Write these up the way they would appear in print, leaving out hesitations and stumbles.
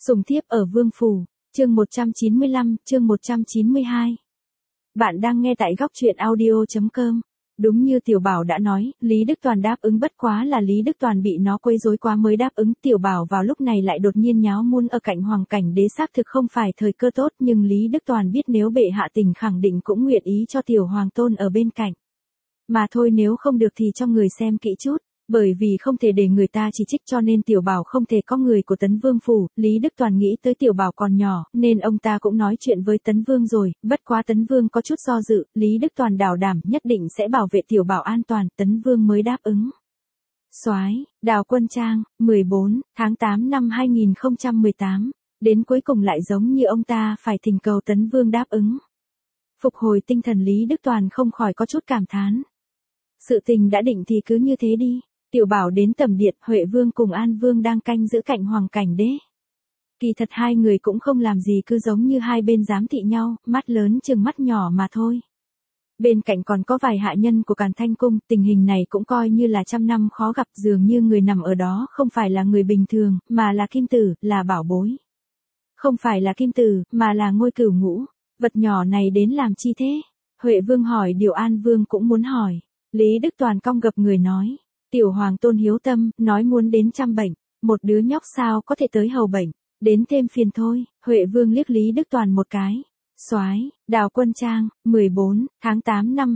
Sùng thiếp ở Vương Phủ, chương 195, chương 192. Bạn đang nghe tại góc truyện audio.com. Đúng như Tiểu Bảo đã nói, Lý Đức Toàn đáp ứng, bất quá là Lý Đức Toàn bị nó quấy rối quá mới đáp ứng. Tiểu Bảo vào lúc này lại đột nhiên nháo muôn ở cạnh Hoàng Cảnh Đế, xác thực không phải thời cơ tốt, nhưng Lý Đức Toàn biết nếu bệ hạ tình khẳng định cũng nguyện ý cho Tiểu Hoàng Tôn ở bên cạnh. Mà thôi, nếu không được thì cho người xem kỹ chút. Bởi vì không thể để người ta chỉ trích cho nên Tiểu Bảo không thể có người của Tấn Vương Phủ. Lý Đức Toàn nghĩ tới Tiểu Bảo còn nhỏ, nên ông ta cũng nói chuyện với Tấn Vương rồi, bất quá Tấn Vương có chút do dự, Lý Đức Toàn đảm đảm nhất định sẽ bảo vệ Tiểu Bảo an toàn, Tấn Vương mới đáp ứng. Soái, Đào Quân Trang, 14 tháng 8 năm 2018, đến cuối cùng lại giống như ông ta phải thỉnh cầu Tấn Vương đáp ứng. Phục hồi tinh thần, Lý Đức Toàn không khỏi có chút cảm thán. Sự tình đã định thì cứ như thế đi. Tiểu Bảo đến tầm điện, Huệ Vương cùng An Vương đang canh giữ cạnh Hoàng Cảnh Đế. Kỳ thật hai người cũng không làm gì, cứ giống như hai bên giám thị nhau, mắt lớn chừng mắt nhỏ mà thôi. Bên cạnh còn có vài hạ nhân của Càn Thanh Cung, tình hình này cũng coi như là trăm năm khó gặp, dường như người nằm ở đó không phải là người bình thường, mà là kim tử, là bảo bối. Không phải là kim tử, mà là Ngôi Cửu Ngũ. Vật nhỏ này đến làm chi thế? Huệ Vương hỏi điều An Vương cũng muốn hỏi. Lý Đức Toàn cong gập người nói. Tiểu Hoàng Tôn hiếu tâm, nói muốn đến chăm bệnh, một đứa nhóc sao có thể tới hầu bệnh, đến thêm phiền thôi. Huệ Vương liếc Lý Đức Toàn một cái. Soái, Đào Quân Trang, 14 tháng 8 năm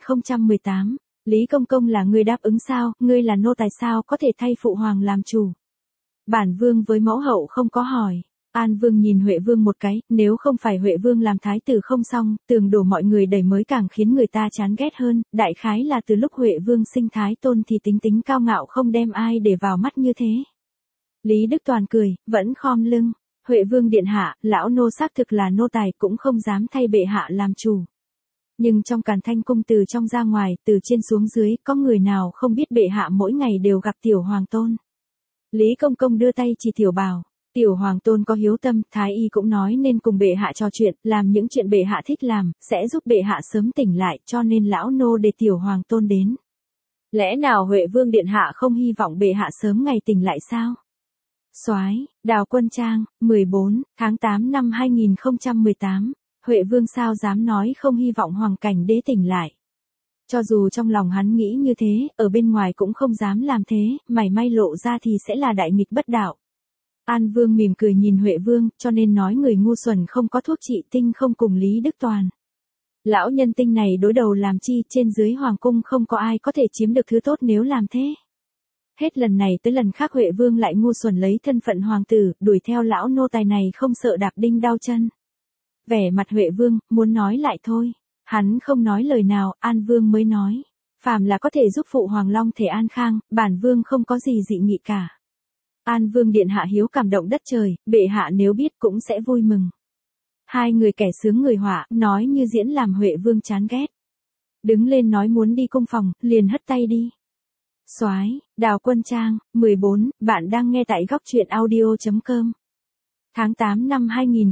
2018. Lý Công Công là người đáp ứng sao, ngươi là nô tài sao có thể thay phụ hoàng làm chủ. Bản Vương với mẫu hậu không có hỏi. An Vương nhìn Huệ Vương một cái, nếu không phải Huệ Vương làm thái tử không xong, tường đổ mọi người đẩy mới càng khiến người ta chán ghét hơn, đại khái là từ lúc Huệ Vương sinh thái tôn thì tính tính cao ngạo không đem ai để vào mắt như thế. Lý Đức Toàn cười, vẫn khom lưng. Huệ Vương điện hạ, lão nô xác thực là nô tài cũng không dám thay bệ hạ làm chủ. Nhưng trong Càn Thanh Cung từ trong ra ngoài, từ trên xuống dưới, có người nào không biết bệ hạ mỗi ngày đều gặp Tiểu Hoàng Tôn. Lý Công Công đưa tay chỉ Tiểu Bảo. Tiểu Hoàng Tôn có hiếu tâm, Thái Y cũng nói nên cùng bệ hạ trò chuyện, làm những chuyện bệ hạ thích làm, sẽ giúp bệ hạ sớm tỉnh lại, cho nên lão nô để Tiểu Hoàng Tôn đến. Lẽ nào Huệ Vương điện hạ không hy vọng bệ hạ sớm ngày tỉnh lại sao? Soái, Đào Quân Trang, 14 tháng 8 năm 2018. Huệ Vương sao dám nói không hy vọng Hoàng Cảnh Đế tỉnh lại. Cho dù trong lòng hắn nghĩ như thế, ở bên ngoài cũng không dám làm thế, mảy may lộ ra thì sẽ là đại nghịch bất đạo. An Vương mỉm cười nhìn Huệ Vương, cho nên nói người ngu xuẩn không có thuốc trị tinh không cùng Lý Đức Toàn. Lão nhân tinh này đối đầu làm chi, trên dưới hoàng cung không có ai có thể chiếm được thứ tốt nếu làm thế. Hết lần này tới lần khác Huệ Vương lại ngu xuẩn lấy thân phận hoàng tử, đuổi theo lão nô tài này không sợ đạp đinh đau chân. Vẻ mặt Huệ Vương, muốn nói lại thôi. Hắn không nói lời nào, An Vương mới nói. Phàm là có thể giúp phụ hoàng long thể an khang, bản Vương không có gì dị nghị cả. An Vương điện hạ hiếu cảm động đất trời, bệ hạ nếu biết cũng sẽ vui mừng. Hai người kẻ sướng người họa, nói như diễn làm Huệ Vương chán ghét. Đứng lên nói muốn đi cung phòng, liền hất tay đi. Soái, Đào Quân Trang, 14, bạn đang nghe tại góc truyện audio.com. Tháng 8 năm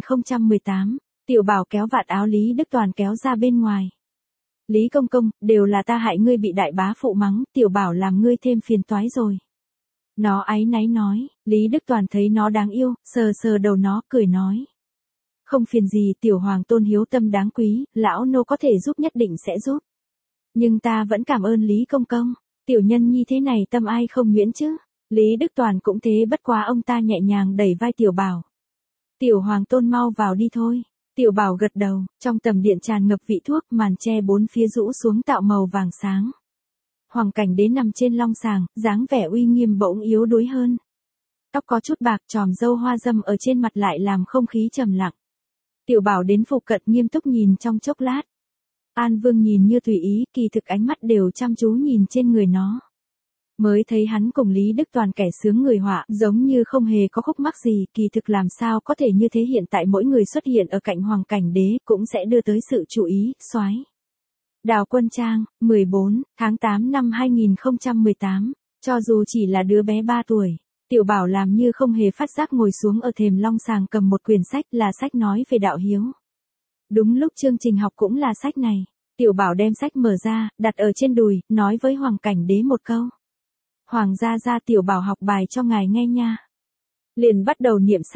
2018, Tiểu Bảo kéo vạt áo Lý Đức Toàn kéo ra bên ngoài. Lý Công Công, đều là ta hại ngươi bị đại bá phụ mắng, Tiểu Bảo làm ngươi thêm phiền toái rồi. Nó áy náy nói, Lý Đức Toàn thấy nó đáng yêu, sờ sờ đầu nó, cười nói. Không phiền gì, Tiểu Hoàng Tôn hiếu tâm đáng quý, lão nô có thể giúp nhất định sẽ giúp. Nhưng ta vẫn cảm ơn Lý Công Công, tiểu nhân nhi thế này tâm ai không nhuyễn chứ. Lý Đức Toàn cũng thế, bất quá ông ta nhẹ nhàng đẩy vai Tiểu Bảo. Tiểu Hoàng Tôn mau vào đi thôi. Tiểu Bảo gật đầu, trong tầm điện tràn ngập vị thuốc, màn che bốn phía rũ xuống tạo màu vàng sáng. Hoàng Cảnh Đế nằm trên long sàng, dáng vẻ uy nghiêm bỗng yếu đuối hơn. Tóc có chút bạc, tròm râu hoa râm ở trên mặt lại làm không khí trầm lặng. Tiểu Bảo đến phụ cận nghiêm túc nhìn trong chốc lát. An Vương nhìn như tùy ý, kỳ thực ánh mắt đều chăm chú nhìn trên người nó. Mới thấy hắn cùng Lý Đức Toàn kẻ sướng người họa, giống như không hề có khúc mắc gì, kỳ thực làm sao có thể như thế. Hiện tại mỗi người xuất hiện ở cạnh Hoàng Cảnh Đế cũng sẽ đưa tới sự chú ý. Soái, Đào Quân Trang, 14 tháng 8 năm 2018, cho dù chỉ là đứa bé 3 tuổi, Tiểu Bảo làm như không hề phát giác ngồi xuống ở thềm long sàng cầm một quyển sách, là sách nói về đạo hiếu. Đúng lúc chương trình học cũng là sách này, Tiểu Bảo đem sách mở ra, đặt ở trên đùi, nói với Hoàng Cảnh Đế một câu. Hoàng gia gia, Tiểu Bảo học bài cho ngài nghe nha. Liền bắt đầu niệm sách,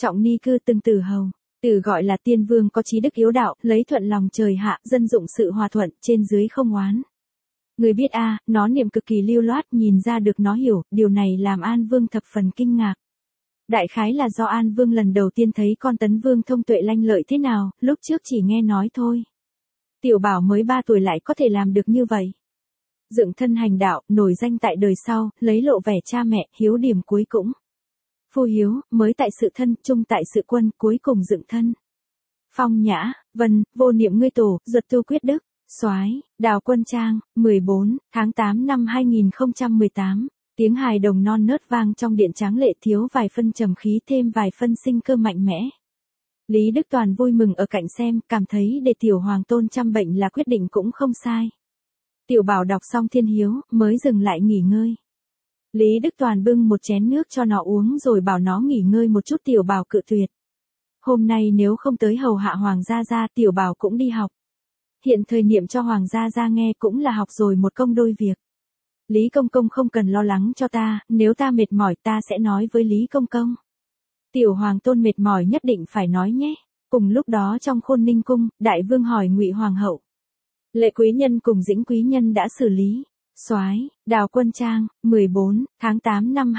Trọng ni cư từng tử hầu. Tử gọi là tiên vương có trí đức hiếu đạo, lấy thuận lòng trời hạ, dân dụng sự hòa thuận, trên dưới không oán. Người biết nó niệm cực kỳ lưu loát, nhìn ra được nó hiểu, điều này làm An Vương thập phần kinh ngạc. Đại khái là do An Vương lần đầu tiên thấy con Tấn Vương thông tuệ lanh lợi thế nào, lúc trước chỉ nghe nói thôi. Tiểu Bảo mới 3 tuổi lại có thể làm được như vậy. Dựng thân hành đạo, nổi danh tại đời sau, lấy lộ vẻ cha mẹ, hiếu điểm cuối cũng. Phu hiếu, mới tại sự thân, trung tại sự quân, cuối cùng dựng thân. Phong nhã, vân, vô niệm ngươi tổ, duật tu quyết đức. Soái, Đào Quân Trang, 14, tháng 8 năm 2018. Tiếng hài đồng non nớt vang trong điện tráng lệ, thiếu vài phân trầm khí, thêm vài phân sinh cơ mạnh mẽ. Lý Đức Toàn vui mừng ở cạnh xem, cảm thấy để tiểu hoàng tôn chăm bệnh là quyết định cũng không sai. Tiểu Bảo đọc xong Thiên Hiếu, mới dừng lại nghỉ ngơi. Lý Đức Toàn bưng một chén nước cho nó uống rồi bảo nó nghỉ ngơi một chút. Tiểu Bảo cự tuyệt. Hôm nay nếu không tới hầu hạ Hoàng gia, Tiểu Bảo cũng đi học. Hiện thời niệm cho Hoàng gia nghe cũng là học rồi một công đôi việc. Lý Công Công không cần lo lắng cho ta, nếu ta mệt mỏi ta sẽ nói với Lý Công Công. Tiểu Hoàng tôn mệt mỏi nhất định phải nói nhé. Cùng lúc đó trong Khôn Ninh cung, Đại Vương hỏi Ngụy Hoàng hậu. Lệ quý nhân cùng Dĩnh quý nhân đã xử lý. Soái, Đào Quân Trang, 14, tháng 8 năm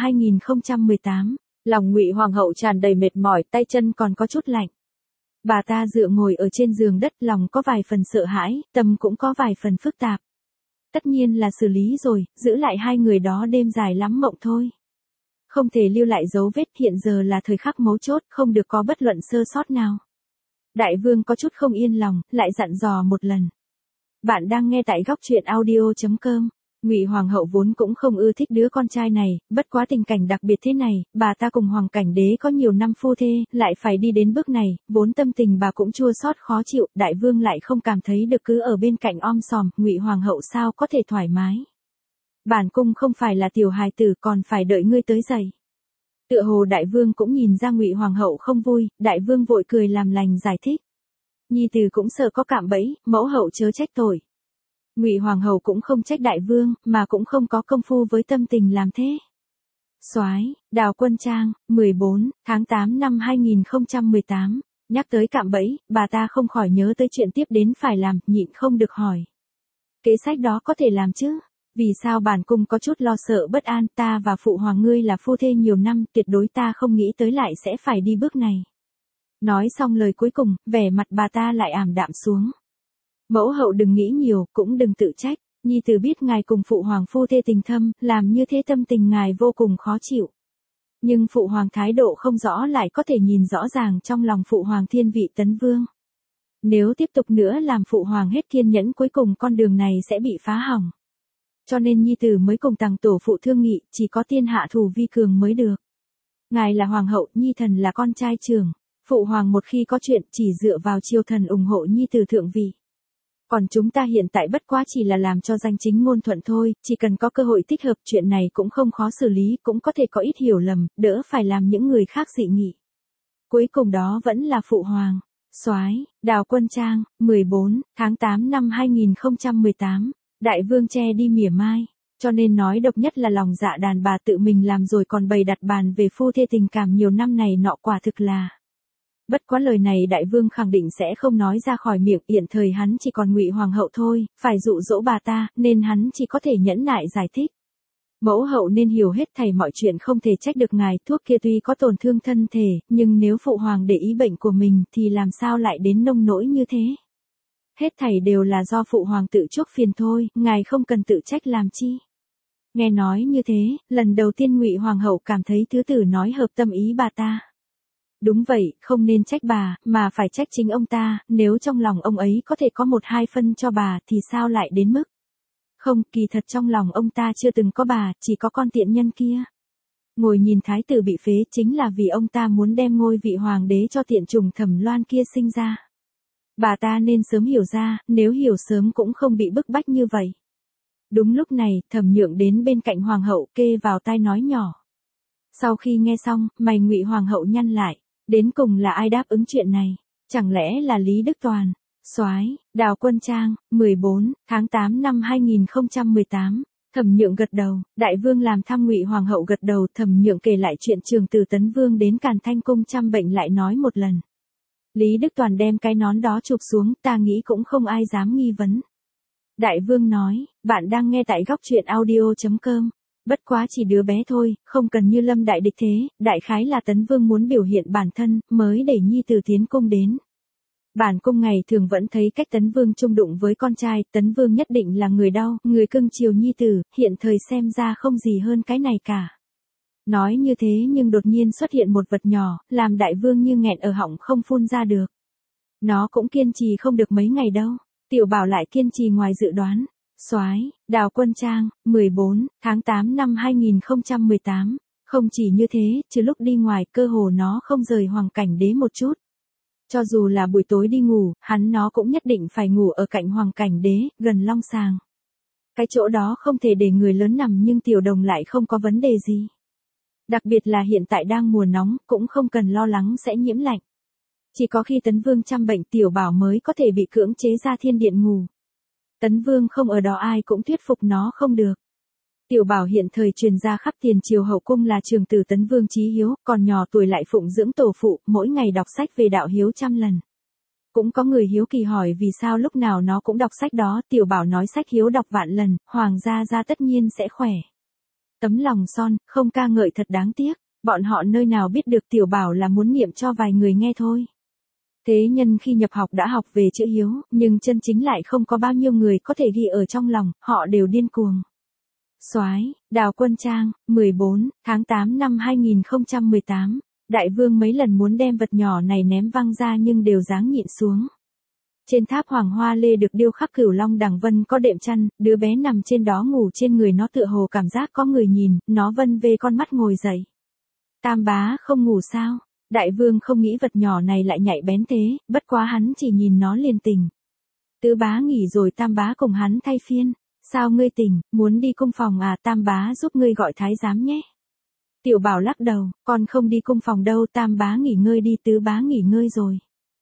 2018. Lòng Ngụy Hoàng hậu tràn đầy mệt mỏi, tay chân còn có chút lạnh. Bà ta dựa ngồi ở trên giường đất, lòng có vài phần sợ hãi, tâm cũng có vài phần phức tạp. Tất nhiên là xử lý rồi, giữ lại hai người đó đêm dài lắm mộng thôi. Không thể lưu lại dấu vết, hiện giờ là thời khắc mấu chốt, không được có bất luận sơ sót nào. Đại Vương có chút không yên lòng, lại dặn dò một lần. Bạn đang nghe tại góc truyện audio.com. Ngụy Hoàng hậu vốn cũng không ưa thích đứa con trai này, bất quá tình cảnh đặc biệt thế này, bà ta cùng Hoàng Cảnh Đế có nhiều năm phu thê, lại phải đi đến bước này, vốn tâm tình bà cũng chua xót khó chịu, Đại Vương lại không cảm thấy được, cứ ở bên cạnh om sòm, Ngụy Hoàng hậu sao có thể thoải mái. Bản cung không phải là tiểu hài tử, còn phải đợi ngươi tới dậy. Tựa hồ Đại Vương cũng nhìn ra Ngụy Hoàng hậu không vui, Đại Vương vội cười làm lành giải thích. Nhi tử cũng sợ có cạm bẫy, mẫu hậu chớ trách tội. Ngụy Hoàng hậu cũng không trách Đại Vương, mà cũng không có công phu với tâm tình làm thế. Soái, Đào Quân Trang, 14, tháng 8 năm 2018. Nhắc tới cạm bẫy, bà ta không khỏi nhớ tới chuyện tiếp đến phải làm, nhịn không được hỏi. Kế sách đó có thể làm chứ? Vì sao bản cung có chút lo sợ bất an, ta và phụ hoàng ngươi là phu thê nhiều năm, tuyệt đối ta không nghĩ tới lại sẽ phải đi bước này. Nói xong lời cuối cùng, vẻ mặt bà ta lại ảm đạm xuống. Mẫu hậu đừng nghĩ nhiều, cũng đừng tự trách, nhi tử biết ngài cùng phụ hoàng phu thê tình thâm, làm như thế tâm tình ngài vô cùng khó chịu. Nhưng phụ hoàng thái độ không rõ lại có thể nhìn rõ ràng trong lòng phụ hoàng thiên vị Tấn Vương. Nếu tiếp tục nữa làm phụ hoàng hết kiên nhẫn, cuối cùng con đường này sẽ bị phá hỏng. Cho nên nhi tử mới cùng tàng tổ phụ thương nghị, chỉ có tiên hạ thủ vi cường mới được. Ngài là hoàng hậu, nhi thần là con trai trưởng. Phụ hoàng một khi có chuyện chỉ dựa vào triều thần ủng hộ nhi tử thượng vị. Còn chúng ta hiện tại bất quá chỉ là làm cho danh chính ngôn thuận thôi, chỉ cần có cơ hội thích hợp, chuyện này cũng không khó xử lý, cũng có thể có ít hiểu lầm, đỡ phải làm những người khác dị nghị. Cuối cùng đó vẫn là phụ hoàng. Soái, Đào Quân Trang, 14, tháng 8 năm 2018. Đại Vương che đi mỉa mai, cho nên nói độc nhất là lòng dạ đàn bà tự mình làm rồi còn bày đặt bàn về phu thê tình cảm nhiều năm này nọ, quả thực là. Bất quá lời này Đại Vương khẳng định sẽ không nói ra khỏi miệng, hiện thời hắn chỉ còn Ngụy Hoàng hậu thôi, phải dụ dỗ bà ta, nên hắn chỉ có thể nhẫn nại giải thích. Mẫu hậu nên hiểu hết thảy mọi chuyện, không thể trách được ngài, thuốc kia tuy có tổn thương thân thể, nhưng nếu phụ hoàng để ý bệnh của mình thì làm sao lại đến nông nỗi như thế. Hết thảy đều là do phụ hoàng tự chuốc phiền thôi, ngài không cần tự trách làm chi. Nghe nói như thế, lần đầu tiên Ngụy Hoàng hậu cảm thấy thứ tử nói hợp tâm ý bà ta. Đúng vậy, không nên trách bà, mà phải trách chính ông ta, nếu trong lòng ông ấy có thể có 1-2 phân cho bà thì sao lại đến mức. Không, kỳ thật trong lòng ông ta chưa từng có bà, chỉ có con tiện nhân kia. Ngồi nhìn thái tử bị phế chính là vì ông ta muốn đem ngôi vị hoàng đế cho tiện trùng Thẩm Loan kia sinh ra. Bà ta nên sớm hiểu ra, nếu hiểu sớm cũng không bị bức bách như vậy. Đúng lúc này, Thẩm Nhượng đến bên cạnh hoàng hậu, kê vào tai nói nhỏ. Sau khi nghe xong, mày Ngụy Hoàng hậu nhăn lại, đến cùng là ai đáp ứng chuyện này? Chẳng lẽ là Lý Đức Toàn? Soái, Đào Quân Trang, 14, tháng 8 năm 2018. Thẩm Nhượng gật đầu, đại vương làm thăm Ngụy hoàng hậu gật đầu, Thẩm Nhượng kể lại chuyện Trường Tử Tấn Vương đến Càn Thanh cung chăm bệnh lại nói một lần. Lý Đức Toàn đem cái nón đó chụp xuống, ta nghĩ cũng không ai dám nghi vấn. Đại vương nói, bạn đang nghe tại góc truyện audio.com. Bất quá chỉ đứa bé thôi, không cần như Lâm đại địch thế, đại khái là Tấn Vương muốn biểu hiện bản thân, mới đẩy nhi tử tiến cung đến. Bản cung ngày thường vẫn thấy cách Tấn Vương chung đụng với con trai, Tấn Vương nhất định là người đau, người cưng chiều nhi tử, hiện thời xem ra không gì hơn cái này cả. Nói như thế nhưng đột nhiên xuất hiện một vật nhỏ, làm đại vương như nghẹn ở họng không phun ra được. Nó cũng kiên trì không được mấy ngày đâu, Tiểu Bảo lại kiên trì ngoài dự đoán. Soái, Đào Quân Trang, 14, tháng 8 năm 2018. Không chỉ như thế, trừ lúc đi ngoài cơ hồ nó không rời Hoàng Cảnh Đế một chút. Cho dù là buổi tối đi ngủ, nó cũng nhất định phải ngủ ở cạnh Hoàng Cảnh Đế, gần long sàng. Cái chỗ đó không thể để người lớn nằm nhưng Tiểu Đồng lại không có vấn đề gì. Đặc biệt là hiện tại đang mùa nóng, cũng không cần lo lắng sẽ nhiễm lạnh. Chỉ có khi Tấn Vương chăm bệnh Tiểu Bảo mới có thể bị cưỡng chế ra thiên điện ngủ. Tấn Vương không ở đó ai cũng thuyết phục nó không được. Tiểu Bảo hiện thời truyền ra khắp tiền triều hậu cung là Trường Tử Tấn Vương chí hiếu, còn nhỏ tuổi lại phụng dưỡng tổ phụ, mỗi ngày đọc sách về đạo hiếu trăm lần. Cũng có người hiếu kỳ hỏi vì sao lúc nào nó cũng đọc sách đó, Tiểu Bảo nói sách hiếu đọc vạn lần, hoàng gia tất nhiên sẽ khỏe. Tấm lòng son, không ca ngợi thật đáng tiếc, bọn họ nơi nào biết được Tiểu Bảo là muốn niệm cho vài người nghe thôi. Thế nhân khi nhập học đã học về chữ hiếu, nhưng chân chính lại không có bao nhiêu người có thể ghi ở trong lòng, họ đều điên cuồng. Soái, Đào Quân Trang, 14, tháng 8 năm 2018. Đại vương mấy lần muốn đem vật nhỏ này ném văng ra nhưng đều dáng nhịn xuống. Trên tháp hoàng hoa lê được điêu khắc Cửu Long Đằng Vân có đệm chăn, đứa bé nằm trên đó ngủ trên người nó tựa hồ cảm giác có người nhìn, nó vân vê con mắt ngồi dậy. Tam bá không ngủ sao? Đại vương không nghĩ vật nhỏ này lại nhạy bén thế, bất quá hắn chỉ nhìn nó liền tỉnh. Tứ bá nghỉ rồi tam bá cùng hắn thay phiên. Sao ngươi tỉnh, muốn đi cung phòng à, tam bá giúp ngươi gọi thái giám nhé. Tiểu Bảo lắc đầu, con không đi cung phòng đâu, tam bá nghỉ ngơi đi, tứ bá nghỉ ngơi rồi.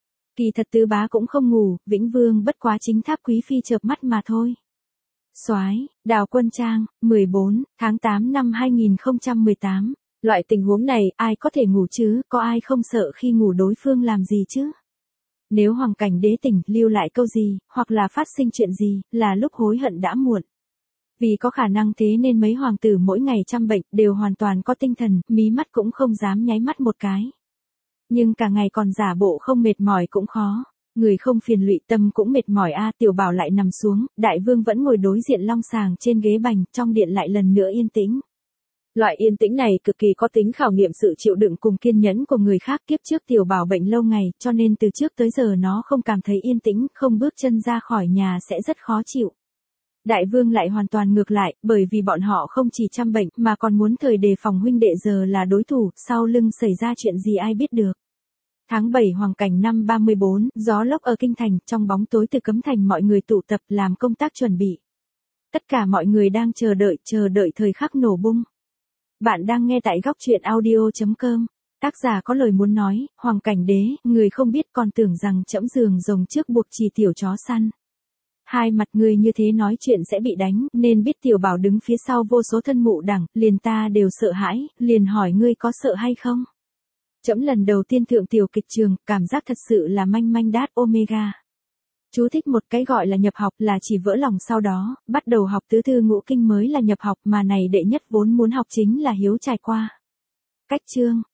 Kỳ thật tứ bá cũng không ngủ, Vĩnh Vương bất quá chính tháp quý phi chợp mắt mà thôi. Soái, Đào Quân Trang, 14, tháng 8 năm 2018. Loại tình huống này, ai có thể ngủ chứ, có ai không sợ khi ngủ đối phương làm gì chứ? Nếu Hoàng Cảnh Đế tỉnh, lưu lại câu gì, hoặc là phát sinh chuyện gì, là lúc hối hận đã muộn. Vì có khả năng thế nên mấy hoàng tử mỗi ngày chăm bệnh, đều hoàn toàn có tinh thần, mí mắt cũng không dám nháy mắt một cái. Nhưng cả ngày còn giả bộ không mệt mỏi cũng khó. Người không phiền lụy tâm cũng mệt mỏi a. Tiểu Bảo lại nằm xuống, đại vương vẫn ngồi đối diện long sàng trên ghế bành, trong điện lại lần nữa yên tĩnh. Loại yên tĩnh này cực kỳ có tính khảo nghiệm sự chịu đựng cùng kiên nhẫn của người khác. Kiếp trước Tiểu Bảo bệnh lâu ngày, cho nên từ trước tới giờ nó không cảm thấy yên tĩnh, không bước chân ra khỏi nhà sẽ rất khó chịu. Đại vương lại hoàn toàn ngược lại, bởi vì bọn họ không chỉ chăm bệnh mà còn muốn thời đề phòng huynh đệ giờ là đối thủ, sau lưng xảy ra chuyện gì ai biết được. Tháng 7 Hoàng Cảnh năm 34, gió lốc ở kinh thành, trong bóng tối từ Cấm Thành mọi người tụ tập làm công tác chuẩn bị. Tất cả mọi người đang chờ đợi thời khắc nổ bung. Bạn đang nghe tại góc truyện audio.com. Tác giả có lời muốn nói, Hoàng Cảnh Đế, người không biết còn tưởng rằng trẫm giường rồng trước buộc chỉ tiểu chó săn. Hai mặt người như thế nói chuyện sẽ bị đánh, nên biết Tiểu Bảo đứng phía sau vô số thân mụ đẳng, liền ta đều sợ hãi, liền hỏi ngươi có sợ hay không? Trẫm lần đầu tiên thượng tiểu kịch trường, cảm giác thật sự là manh manh đát omega. Chú thích một cái gọi là nhập học là chỉ vỡ lòng sau đó, bắt đầu học tứ thư ngũ kinh mới là nhập học mà này đệ nhất vốn muốn học chính là hiếu trải qua. Cách chương,